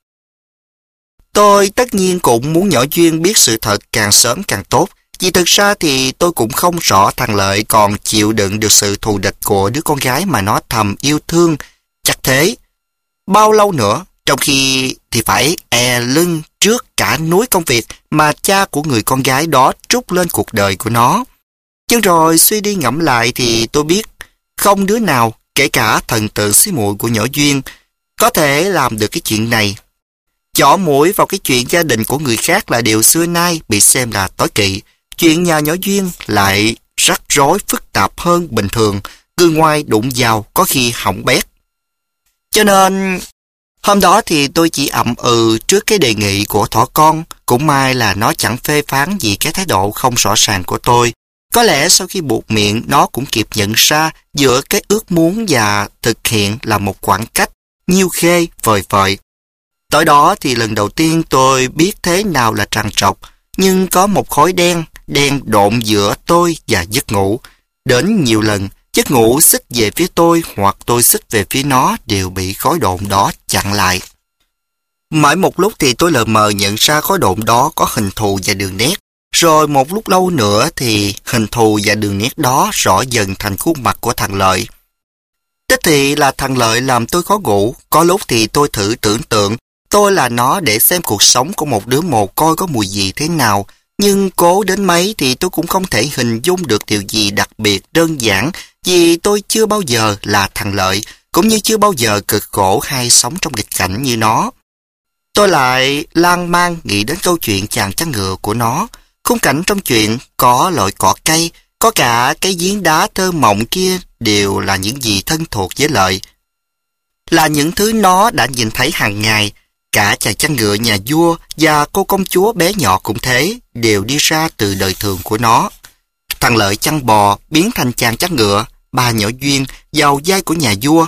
S1: Tôi tất nhiên cũng muốn nhỏ Duyên biết sự thật càng sớm càng tốt, vì thực ra thì tôi cũng không rõ thằng Lợi còn chịu đựng được sự thù địch của đứa con gái mà nó thầm yêu thương. Chắc thế. Bao lâu nữa, trong khi thì phải e lưng trước cả núi công việc mà cha của người con gái đó trút lên cuộc đời của nó. Nhưng rồi suy đi ngẫm lại thì tôi biết không đứa nào, kể cả thần tượng xí muội của nhỏ Duyên, có thể làm được cái chuyện này. Chỏ mũi vào cái chuyện gia đình của người khác là điều xưa nay bị xem là tối kỵ. Chuyện nhà nhỏ Duyên lại rắc rối phức tạp hơn bình thường, cứ ngoài đụng vào có khi hỏng bét. Cho nên hôm đó thì tôi chỉ ậm ừ trước cái đề nghị của thỏ con, cũng may là nó chẳng phê phán gì cái thái độ không rõ ràng của tôi. Có lẽ sau khi buộc miệng nó cũng kịp nhận ra giữa cái ước muốn và thực hiện là một khoảng cách nhiêu khê vời vợi. Tối đó thì lần đầu tiên tôi biết thế nào là trằn trọc, nhưng có một khối đen, đen độn giữa tôi và giấc ngủ. Đến nhiều lần, giấc ngủ xích về phía tôi hoặc tôi xích về phía nó đều bị khối độn đó chặn lại. Mãi một lúc thì tôi lờ mờ nhận ra khối độn đó có hình thù và đường nét. Rồi một lúc lâu nữa thì hình thù và đường nét đó rõ dần thành khuôn mặt của thằng Lợi. Tức thì là thằng Lợi làm tôi khó ngủ. Có lúc thì tôi thử tưởng tượng tôi là nó để xem cuộc sống của một đứa mồ côi có mùi gì thế nào. Nhưng cố đến mấy thì tôi cũng không thể hình dung được điều gì đặc biệt đơn giản, vì tôi chưa bao giờ là thằng Lợi, cũng như chưa bao giờ cực khổ hay sống trong nghịch cảnh như nó. Tôi lại lan man nghĩ đến câu chuyện chàng chăn ngựa của nó. Khung cảnh trong chuyện có loại cỏ cây, có cả cái giếng đá thơ mộng kia đều là những gì thân thuộc với Lợi. Là những thứ nó đã nhìn thấy hàng ngày. Cả chàng chăn ngựa nhà vua và cô công chúa bé nhỏ cũng thế, đều đi ra từ đời thường của nó. Thằng Lợi chăn bò biến thành chàng chăn ngựa, bà nhỏ Duyên vào vai của nhà vua.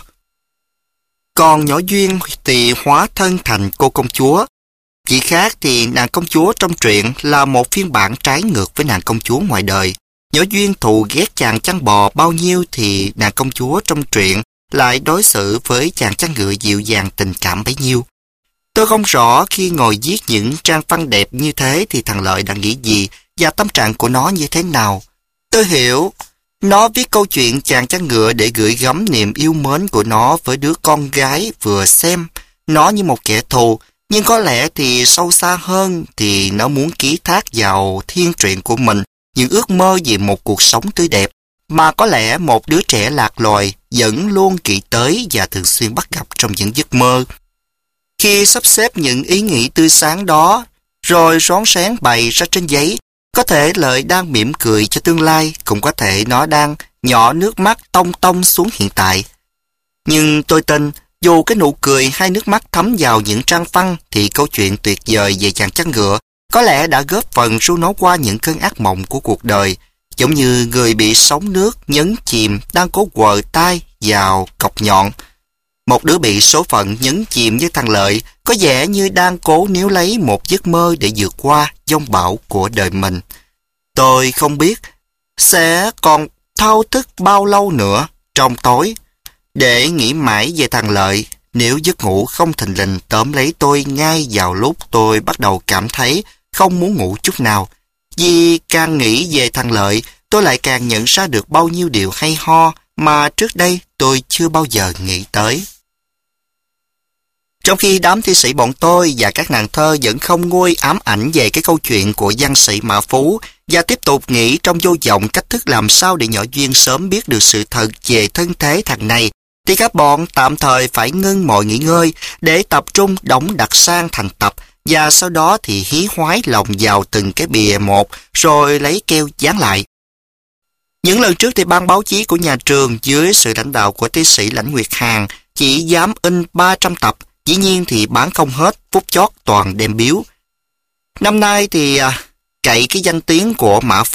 S1: Còn nhỏ Duyên thì hóa thân thành cô công chúa. Chỉ khác thì nàng công chúa trong truyện là một phiên bản trái ngược với nàng công chúa ngoài đời. Nhỏ Duyên thù ghét chàng chăn bò bao nhiêu thì nàng công chúa trong truyện lại đối xử với chàng chăn ngựa dịu dàng tình cảm bấy nhiêu. Tôi không rõ khi ngồi viết những trang văn đẹp như thế thì thằng Lợi đã nghĩ gì và tâm trạng của nó như thế nào. Tôi hiểu, nó viết câu chuyện chàng chăn ngựa để gửi gắm niềm yêu mến của nó với đứa con gái vừa xem nó như một kẻ thù. Nhưng có lẽ thì sâu xa hơn thì nó muốn ký thác vào thiên truyện của mình những ước mơ về một cuộc sống tươi đẹp mà có lẽ một đứa trẻ lạc loài vẫn luôn kỵ tới và thường xuyên bắt gặp trong những giấc mơ. Khi sắp xếp những ý nghĩ tươi sáng đó rồi rón rén bày ra trên giấy, có thể Lợi đang mỉm cười cho tương lai, cũng có thể nó đang nhỏ nước mắt tông tông xuống hiện tại. Nhưng tôi tin dù cái nụ cười hay nước mắt thấm vào những trang văn thì câu chuyện tuyệt vời về chàng chăn ngựa có lẽ đã góp phần ru nó qua những cơn ác mộng của cuộc đời, giống như người bị sóng nước nhấn chìm đang cố quờ tay vào cọc nhọn. Một đứa bị số phận nhấn chìm như thằng Lợi có vẻ như đang cố níu lấy một giấc mơ để vượt qua giông bão của đời mình. Tôi không biết sẽ còn thao thức bao lâu nữa trong tối để nghĩ mãi về thằng Lợi nếu giấc ngủ không thình lình tóm lấy tôi ngay vào lúc tôi bắt đầu cảm thấy không muốn ngủ chút nào. Vì càng nghĩ về thằng Lợi, tôi lại càng nhận ra được bao nhiêu điều hay ho mà trước đây tôi chưa bao giờ nghĩ tới. Trong khi đám thi sĩ bọn tôi và các nàng thơ vẫn không nguôi ám ảnh về cái câu chuyện của văn sĩ Mã Phú và tiếp tục nghĩ trong vô vọng cách thức làm sao để nhỏ Duyên sớm biết được sự thật về thân thế thằng này, thì các bọn tạm thời phải ngưng mọi nghỉ ngơi để tập trung đóng đặc sang thành tập và sau đó thì hí hoái lòng vào từng cái bìa một rồi lấy keo dán lại. Những lần trước thì ban báo chí của nhà trường dưới sự lãnh đạo của tiến sĩ Lãnh Nguyệt Hàn chỉ dám in ba trăm tập, dĩ nhiên thì bán không hết, phút chót toàn đem biếu. Năm nay thì à, cậy cái danh tiếng của Mã Phú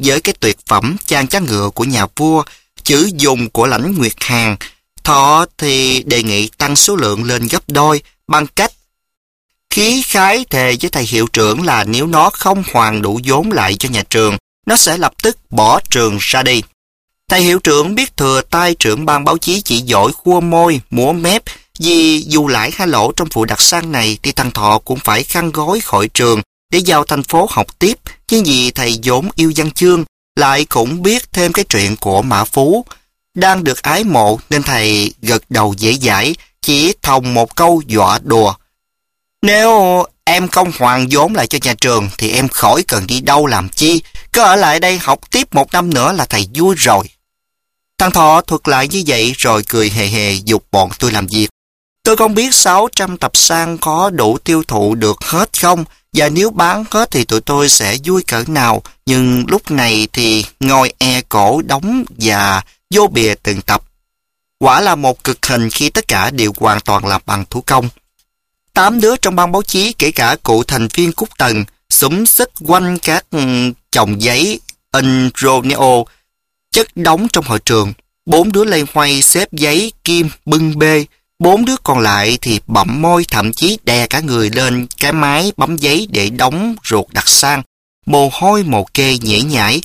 S1: với cái tuyệt phẩm Chàng Chá Ngựa của nhà vua, chữ dùng của Lãnh Nguyệt Hàn, Thọ thì đề nghị tăng số lượng lên gấp đôi bằng cách khí khái thề với thầy hiệu trưởng là nếu nó không hoàn đủ vốn lại cho nhà trường, nó sẽ lập tức bỏ trường ra đi. Thầy hiệu trưởng biết thừa tay trưởng ban báo chí chỉ giỏi khua môi, múa mép, vì dù lãi hay lỗ trong vụ đặc sang này thì thằng Thọ cũng phải khăn gói khỏi trường để vào thành phố học tiếp, nhưng vì thầy vốn yêu văn chương, lại cũng biết thêm cái chuyện của Mã Phú đang được ái mộ, nên thầy gật đầu dễ dãi, chỉ thòng một câu dọa đùa: nếu em không hoàn vốn lại cho nhà trường thì em khỏi cần đi đâu làm chi, cứ ở lại đây học tiếp một năm nữa là thầy vui rồi. Thằng Thọ thuật lại như vậy rồi cười hề hề giục bọn tôi làm việc. Tôi không biết sáu trăm tập sang có đủ tiêu thụ được hết không, và nếu bán hết thì tụi tôi sẽ vui cỡ nào, nhưng lúc này thì ngồi e cổ đóng và vô bìa từng tập. Quả là một cực hình khi tất cả đều hoàn toàn là bằng thủ công. Tám đứa trong ban báo chí, kể cả cụ thành viên Cúc Tần, xúm xích quanh các um, chồng giấy in Romeo chất đóng trong hội trường. Bốn đứa lây hoay xếp giấy kim bưng bê. Bốn đứa còn lại thì bặm môi, thậm chí đè cả người lên cái máy bấm giấy để đóng ruột đặc sang. Mồ hôi mồ kê nhễ nhãi.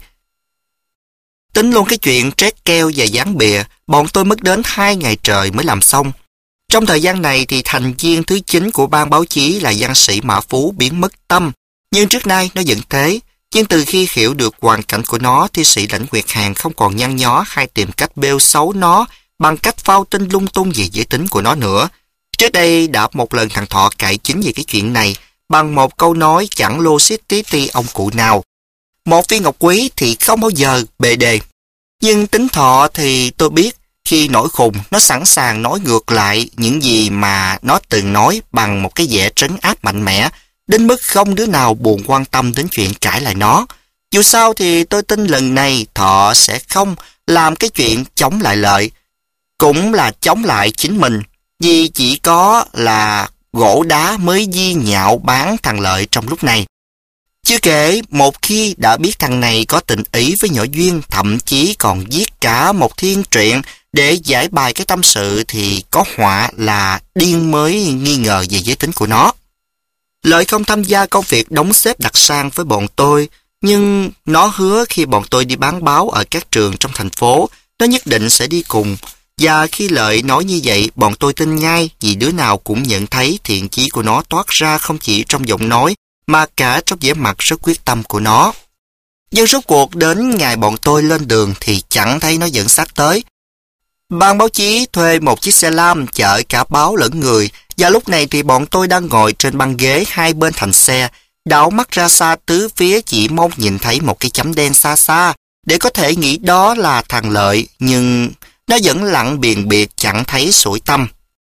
S1: Tính luôn cái chuyện trét keo và dán bìa, bọn tôi mất đến hai ngày trời mới làm xong. Trong thời gian này thì thành viên thứ chín của ban báo chí là văn sĩ Mã Phú biến mất tâm. Nhưng trước nay nó vẫn thế. Nhưng từ khi hiểu được hoàn cảnh của nó, thi sĩ Lãnh Nguyệt Hàn không còn nhăn nhó hay tìm cách bêu xấu nó bằng cách phao tin lung tung về giới tính của nó nữa. Trước đây đã một lần thằng Thọ cãi chính về cái chuyện này bằng một câu nói chẳng logic tí ti ông cụ nào. Một viên ngọc quý thì không bao giờ bề đề. Nhưng tính Thọ thì tôi biết, khi nổi khùng nó sẵn sàng nói ngược lại những gì mà nó từng nói bằng một cái vẻ trấn áp mạnh mẽ, đến mức không đứa nào buồn quan tâm đến chuyện cãi lại nó. Dù sao thì tôi tin lần này Thọ sẽ không làm cái chuyện chống lại Lợi, cũng là chống lại chính mình, vì chỉ có là gỗ đá mới di nhạo bán thằng Lợi trong lúc này. Chưa kể, một khi đã biết thằng này có tình ý với nhỏ Duyên, thậm chí còn viết cả một thiên truyện để giải bài cái tâm sự, thì có họa là điên mới nghi ngờ về giới tính của nó. Lợi không tham gia công việc đóng xếp đặc sang với bọn tôi, nhưng nó hứa khi bọn tôi đi bán báo ở các trường trong thành phố, nó nhất định sẽ đi cùng. Và khi Lợi nói như vậy, bọn tôi tin ngay, vì đứa nào cũng nhận thấy thiện chí của nó toát ra không chỉ trong giọng nói, mà cả trong vẻ mặt rất quyết tâm của nó. Nhưng rốt cuộc đến ngày bọn tôi lên đường thì chẳng thấy nó dẫn xác tới. Ban báo chí thuê một chiếc xe lam chở cả báo lẫn người, và lúc này thì bọn tôi đang ngồi trên băng ghế hai bên thành xe, đảo mắt ra xa tứ phía chỉ mong nhìn thấy một cái chấm đen xa xa, để có thể nghĩ đó là thằng Lợi, nhưng nó vẫn lặng biền biệt chẳng thấy sủi tâm.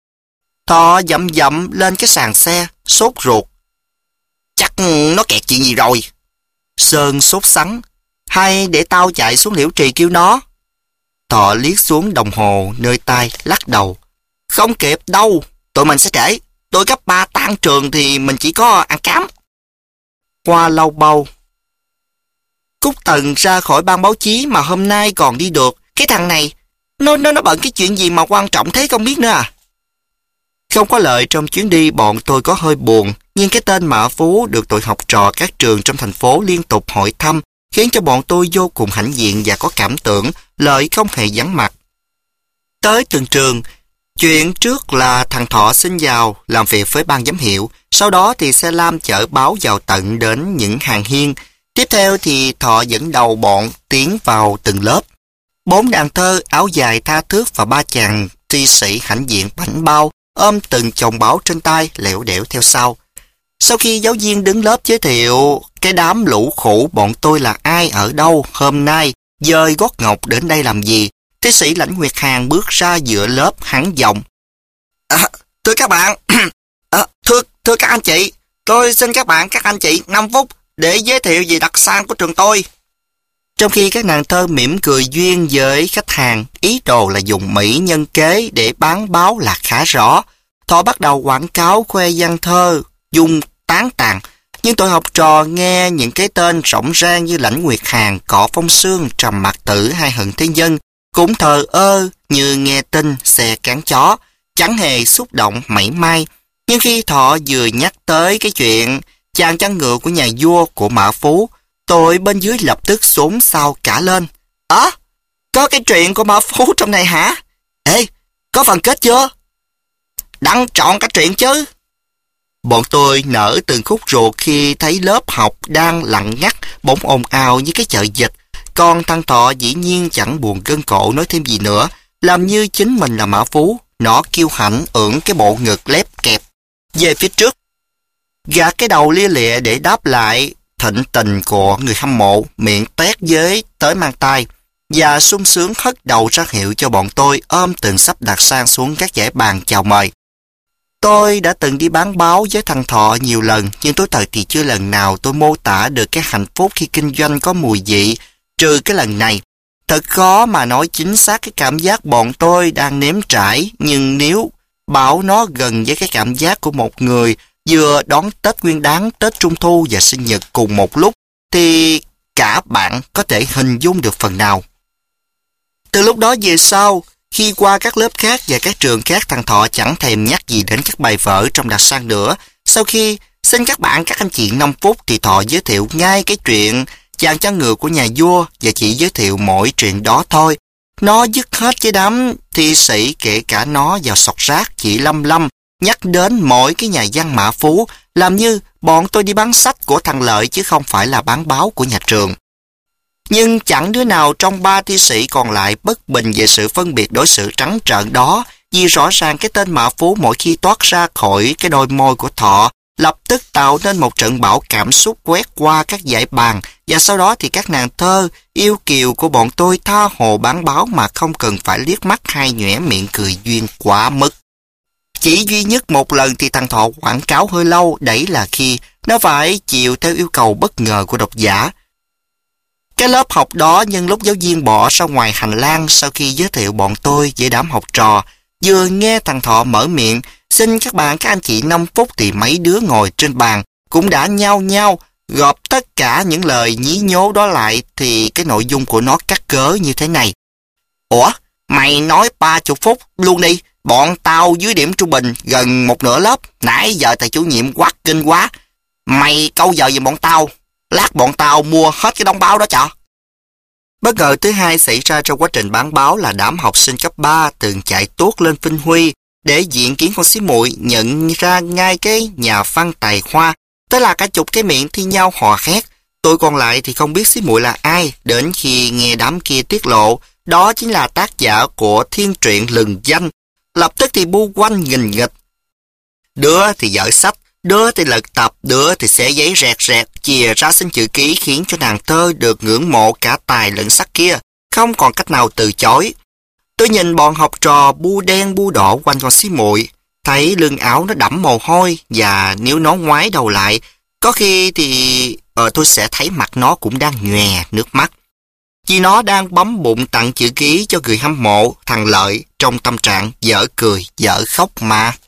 S1: Thọ dậm dậm lên cái sàn xe, sốt ruột. Chắc nó kẹt chuyện gì rồi. Sơn sốt sắng. Hay để tao chạy xuống Liễu Trì kêu nó. Thọ liếc xuống đồng hồ nơi tay, lắc đầu. Không kịp đâu, tụi mình sẽ trễ. Tôi cấp ba tan trường thì mình chỉ có ăn cám. Qua lâu bao, Cúc Tần ra khỏi ban báo chí mà hôm nay còn đi được. Cái thằng này, nó nó nó bận cái chuyện gì mà quan trọng thế không biết nữa à. Không có Lợi trong chuyến đi, bọn tôi có hơi buồn, nhưng cái tên Mã Phú được tụi học trò các trường trong thành phố liên tục hỏi thăm, khiến cho bọn tôi vô cùng hãnh diện và có cảm tưởng Lợi không hề vắng mặt. Tới từng trường, chuyện trước là thằng Thọ xin vào làm việc với ban giám hiệu, sau đó thì xe lam chở báo vào tận đến những hàng hiên. Tiếp theo thì Thọ dẫn đầu bọn tiến vào từng lớp. Bốn đàn thơ áo dài tha thước và ba chàng tri sĩ hãnh diện bảnh bao ôm từng chồng báo trên tay lẻo đẻo theo sau. Sau khi giáo viên đứng lớp giới thiệu cái đám lũ khủ bọn tôi là ai, ở đâu, hôm nay dời gót ngọc đến đây làm gì, thi sĩ Lãnh Nguyệt Hàn bước ra giữa lớp hắn giọng. À, thưa các bạn, à, thưa thưa các anh chị, tôi xin các bạn các anh chị năm phút để giới thiệu về đặc sản của trường tôi. Trong khi các nàng thơ mỉm cười duyên với khách hàng, ý đồ là dùng mỹ nhân kế để bán báo là khá rõ. Thọ bắt đầu quảng cáo khoe văn thơ, dùng tán tàn. Nhưng tụi học trò nghe những cái tên rỗng rang như Lãnh Nguyệt Hàn, Cọ Phong Sương, Trầm Mạc Tử hay Hận Thế Nhân cũng thờ ơ như nghe tin xe cán chó, chẳng hề xúc động mảy may. Nhưng khi Thọ vừa nhắc tới cái chuyện chàng chăn ngựa của nhà vua của Mã Phú, tôi bên dưới lập tức xốn xao cả lên. Á, à, có cái chuyện của Mã Phú trong này hả? Ê, có phần kết chưa? Đăng trọn cả chuyện chứ. Bọn tôi nở từng khúc ruột khi thấy lớp học đang lặng ngắt, bỗng ồn ào như cái chợ dịch. Còn thằng Thọ dĩ nhiên chẳng buồn gân cổ nói thêm gì nữa, làm như chính mình là Mã Phú. Nó kiêu hãnh ưỡn cái bộ ngực lép kẹp về phía trước, gạt cái đầu lia lịa để đáp lại thịnh tình của người hâm mộ, miệng tét với tới mang tay, và sung sướng hất đầu ra hiệu cho bọn tôi ôm từng sắp đặt sang xuống các dãy bàn chào mời. Tôi đã từng đi bán báo với thằng Thọ nhiều lần, nhưng tôi thật thì chưa lần nào tôi mô tả được cái hạnh phúc khi kinh doanh có mùi vị, trừ cái lần này. Thật khó mà nói chính xác cái cảm giác bọn tôi đang nếm trải, nhưng nếu bảo nó gần với cái cảm giác của một người vừa đón Tết Nguyên Đán, Tết Trung Thu và sinh nhật cùng một lúc, thì cả bạn có thể hình dung được phần nào. Từ lúc đó về sau, khi qua các lớp khác và các trường khác, thằng Thọ chẳng thèm nhắc gì đến các bài vở trong đặc sang nữa. Sau khi xin các bạn các anh chị năm phút thì Thọ giới thiệu ngay cái chuyện chàng chăn ngựa của nhà vua và chỉ giới thiệu mỗi chuyện đó thôi. Nó dứt hết cái đám thi sĩ, kể cả nó vào sọt rác, chỉ lâm lâm nhắc đến mỗi cái nhà văn Mã Phú, làm như bọn tôi đi bán sách của thằng Lợi chứ không phải là bán báo của nhà trường. Nhưng chẳng đứa nào trong ba thi sĩ còn lại bất bình về sự phân biệt đối xử trắng trợn đó, vì rõ ràng cái tên Mã Phú mỗi khi toát ra khỏi cái đôi môi của Thọ lập tức tạo nên một trận bão cảm xúc quét qua các dãy bàn, và sau đó thì các nàng thơ yêu kiều của bọn tôi tha hồ bán báo mà không cần phải liếc mắt hay nhoẻn miệng cười duyên quá mức. Chỉ duy nhất một lần thì thằng Thọ quảng cáo hơi lâu, đấy là khi nó phải chịu theo yêu cầu bất ngờ của độc giả. Cái lớp học đó nhân lúc giáo viên bỏ ra ngoài hành lang sau khi giới thiệu bọn tôi với đám học trò, vừa nghe thằng Thọ mở miệng xin các bạn các anh chị năm phút thì mấy đứa ngồi trên bàn cũng đã nhao nhao gộp tất cả những lời nhí nhố đó lại, thì cái nội dung của nó cắt cớ như thế này. Ủa, mày nói ba chục phút luôn đi, bọn tao dưới điểm trung bình gần một nửa lớp, nãy giờ thầy chủ nhiệm quát kinh quá. Mày câu giờ giùm bọn tao, lát bọn tao mua hết cái đống báo đó cho. Bất ngờ thứ hai xảy ra trong quá trình bán báo là đám học sinh cấp ba từng chạy tuốt lên Vinh Huy để diện kiến con xí muội, nhận ra ngay cái nhà văn tài khoa. Thế là cả chục cái miệng thi nhau hò hét. Tôi còn lại thì không biết xí muội là ai, đến khi nghe đám kia tiết lộ đó chính là tác giả của thiên truyện lừng danh, lập tức thì bu quanh nghìn nghịch. Đứa thì dở sách, đứa thì lật tập, đứa thì xẻ giấy rẹt rẹt, chìa ra xin chữ ký, khiến cho nàng thơ được ngưỡng mộ cả tài lẫn sắc kia, không còn cách nào từ chối. Tôi nhìn bọn học trò bu đen bu đỏ quanh con xí muội, thấy lưng áo nó đẫm mồ hôi, và nếu nó ngoái đầu lại, có khi thì ờ, tôi sẽ thấy mặt nó cũng đang nhòe nước mắt. Vì nó đang bấm bụng tặng chữ ký cho người hâm mộ thằng Lợi trong tâm trạng dở cười dở khóc mà.